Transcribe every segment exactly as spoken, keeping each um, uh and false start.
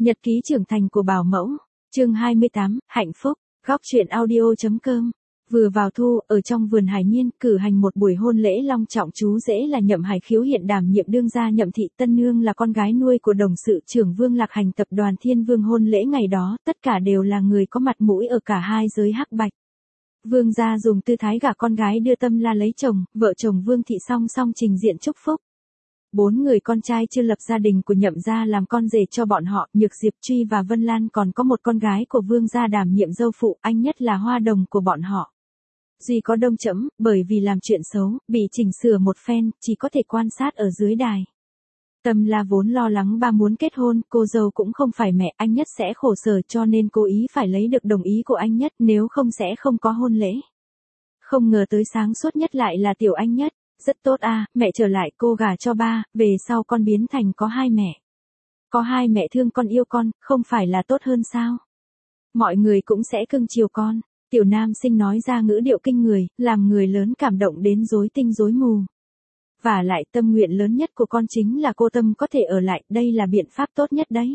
Nhật ký trưởng thành của bảo mẫu, chương hai mươi tám, hạnh phúc, góc truyện audio.com. Vừa vào thu, ở trong vườn Hải Nhiên, cử hành một buổi hôn lễ long trọng. Chú rể là Nhậm Hải Khiếu hiện đảm nhiệm đương gia Nhậm thị, tân nương là con gái nuôi của đồng sự trưởng Vương Lạc Hành tập đoàn Thiên Vương. Hôn lễ ngày đó, tất cả đều là người có mặt mũi ở cả hai giới hắc bạch. Vương gia dùng tư thái gả con gái đưa Tâm La lấy chồng, vợ chồng Vương thị song song trình diện chúc phúc. Bốn người con trai chưa lập gia đình của Nhậm gia làm con rể cho bọn họ, Nhược Diệp, Truy và Vân Lan, còn có một con gái của Vương gia đảm nhiệm dâu phụ, anh nhất là hoa đồng của bọn họ. Duy có Đông Chẫm, bởi vì làm chuyện xấu, bị chỉnh sửa một phen, chỉ có thể quan sát ở dưới đài. Tâm La vốn lo lắng ba muốn kết hôn, cô dâu cũng không phải mẹ, anh nhất sẽ khổ sở, cho nên cố ý phải lấy được đồng ý của anh nhất, nếu không sẽ không có hôn lễ. Không ngờ tới sáng suốt nhất lại là tiểu anh nhất. Rất tốt à, mẹ trở lại, cô gả cho ba, về sau con biến thành có hai mẹ. Có hai mẹ thương con yêu con, không phải là tốt hơn sao? Mọi người cũng sẽ cưng chiều con. Tiểu nam sinh nói ra ngữ điệu kinh người, làm người lớn cảm động đến rối tinh rối mù. Và lại tâm nguyện lớn nhất của con chính là cô Tâm có thể ở lại, đây là biện pháp tốt nhất đấy.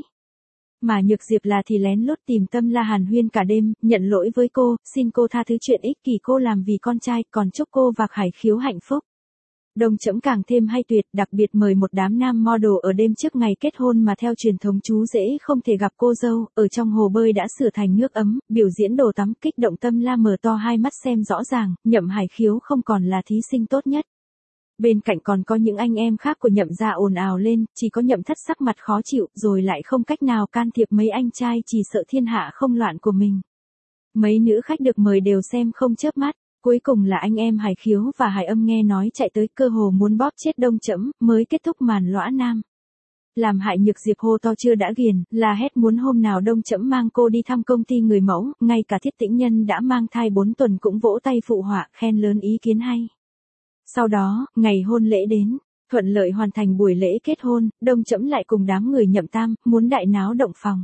Mà Nhược Diệp là thì lén lút tìm Tâm La hàn huyên cả đêm, nhận lỗi với cô, xin cô tha thứ chuyện ích kỷ cô làm vì con trai, còn chúc cô và Hải Khiếu hạnh phúc. Đông Chẫm càng thêm hay tuyệt, đặc biệt mời một đám nam model ở đêm trước ngày kết hôn mà theo truyền thống chú rể không thể gặp cô dâu, ở trong hồ bơi đã sửa thành nước ấm, biểu diễn đồ tắm, kích động Tâm La mở to hai mắt xem rõ ràng, Nhậm Hải Khiếu không còn là thí sinh tốt nhất. Bên cạnh còn có những anh em khác của Nhậm gia ồn ào lên, chỉ có Nhậm Thất sắc mặt khó chịu, rồi lại không cách nào can thiệp mấy anh trai chỉ sợ thiên hạ không loạn của mình. Mấy nữ khách được mời đều xem không chớp mắt. Cuối cùng là anh em Hải Khiếu và Hải Âm nghe nói chạy tới, cơ hồ muốn bóp chết Đông Chẫm, mới kết thúc màn lõa nam. Làm hại Nhược Diệp hô to chưa đã ghiền, là hét muốn hôm nào Đông Chẫm mang cô đi thăm công ty người mẫu, ngay cả Thiết Tĩnh Nhân đã mang thai bốn tuần cũng vỗ tay phụ họa, khen lớn ý kiến hay. Sau đó, ngày hôn lễ đến, thuận lợi hoàn thành buổi lễ kết hôn, Đông Chẫm lại cùng đám người Nhậm Tam, muốn đại náo động phòng.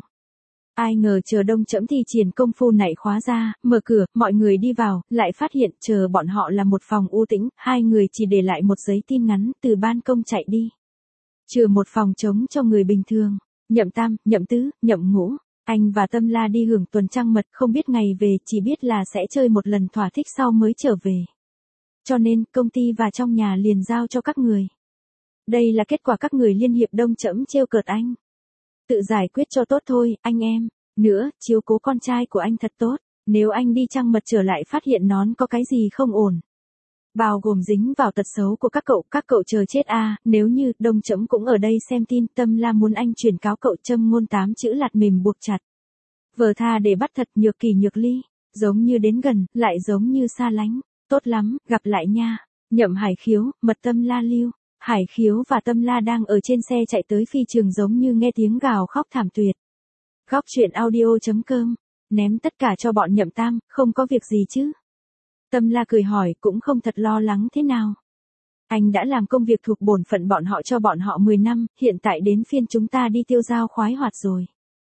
Ai ngờ chờ Đông Chẫm thi triển công phu nảy khóa ra, mở cửa, mọi người đi vào, lại phát hiện chờ bọn họ là một phòng u tĩnh, hai người chỉ để lại một giấy tin ngắn, từ ban công chạy đi. Trừ một phòng trống cho người bình thường, Nhậm Tam, Nhậm Tứ, Nhậm Ngũ, anh và Tâm La đi hưởng tuần trăng mật, không biết ngày về, chỉ biết là sẽ chơi một lần thỏa thích sau mới trở về. Cho nên, công ty và trong nhà liền giao cho các người. Đây là kết quả các người liên hiệp. Đông Chẫm trêu cợt anh. Tự giải quyết cho tốt thôi, anh em. Nữa, chiếu cố con trai của anh thật tốt. Nếu anh đi trăng mật trở lại phát hiện nón có cái gì không ổn, bao gồm dính vào tật xấu của các cậu, các cậu chờ chết à. Nếu như Đông Chẫm cũng ở đây xem tin, Tâm La muốn anh truyền cáo cậu châm ngôn tám chữ lạt mềm buộc chặt. Vờ tha để bắt thật. Nhược Kỳ Nhược Ly, giống như đến gần, lại giống như xa lánh. Tốt lắm, gặp lại nha. Nhậm Hải Khiếu, mật Tâm La lưu. Hải Khiếu và Tâm La đang ở trên xe chạy tới phi trường, giống như nghe tiếng gào khóc thảm tuyệt. Góc truyện audio.com. Ném tất cả cho bọn Nhậm Tam, không có việc gì chứ? Tâm La cười hỏi, cũng không thật lo lắng thế nào. Anh đã làm công việc thuộc bổn phận bọn họ cho bọn họ mười năm, hiện tại đến phiên chúng ta đi tiêu dao khoái hoạt rồi.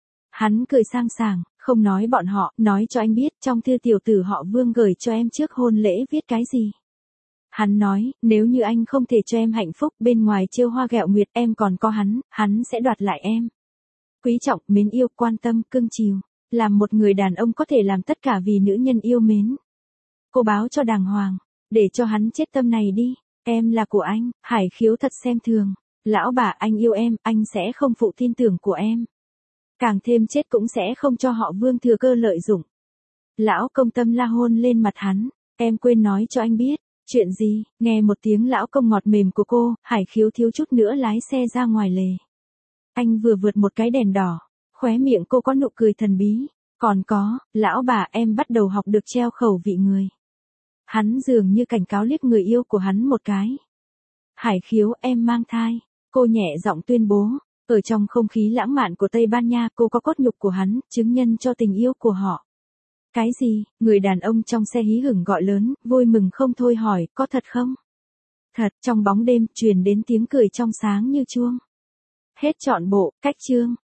Hắn cười sang sảng, không nói bọn họ, nói cho anh biết, trong thư tiểu tử họ Vương gửi cho em trước hôn lễ viết cái gì. Hắn nói, nếu như anh không thể cho em hạnh phúc, bên ngoài trêu hoa ghẹo nguyệt, em còn có hắn, hắn sẽ đoạt lại em. Quý trọng, mến yêu, quan tâm, cưng chiều. Làm một người đàn ông có thể làm tất cả vì nữ nhân yêu mến. Cô báo cho đàng hoàng, để cho hắn chết tâm này đi. Em là của anh. Hải Khiếu thật xem thường. Lão bà, anh yêu em, anh sẽ không phụ tin tưởng của em. Càng thêm chết cũng sẽ không cho họ Vương thừa cơ lợi dụng. Lão công. Tâm La hôn lên mặt hắn. Em quên nói cho anh biết. Chuyện gì? Nghe một tiếng lão công ngọt mềm của cô, Hải Khiếu thiếu chút nữa lái xe ra ngoài lề. Anh vừa vượt một cái đèn đỏ, khóe miệng cô có nụ cười thần bí. Còn có, lão bà, em bắt đầu học được treo khẩu vị người. Hắn dường như cảnh cáo liếc người yêu của hắn một cái. Hải Khiếu, em mang thai. Cô nhẹ giọng tuyên bố. Ở trong không khí lãng mạn của Tây Ban Nha, cô có cốt nhục của hắn, chứng nhân cho tình yêu của họ. Cái gì? Người đàn ông trong xe hí hửng gọi lớn, vui mừng không thôi hỏi, có thật không? Thật. Trong bóng đêm, truyền đến tiếng cười trong sáng như chuông. Hết trọn bộ, cách chương.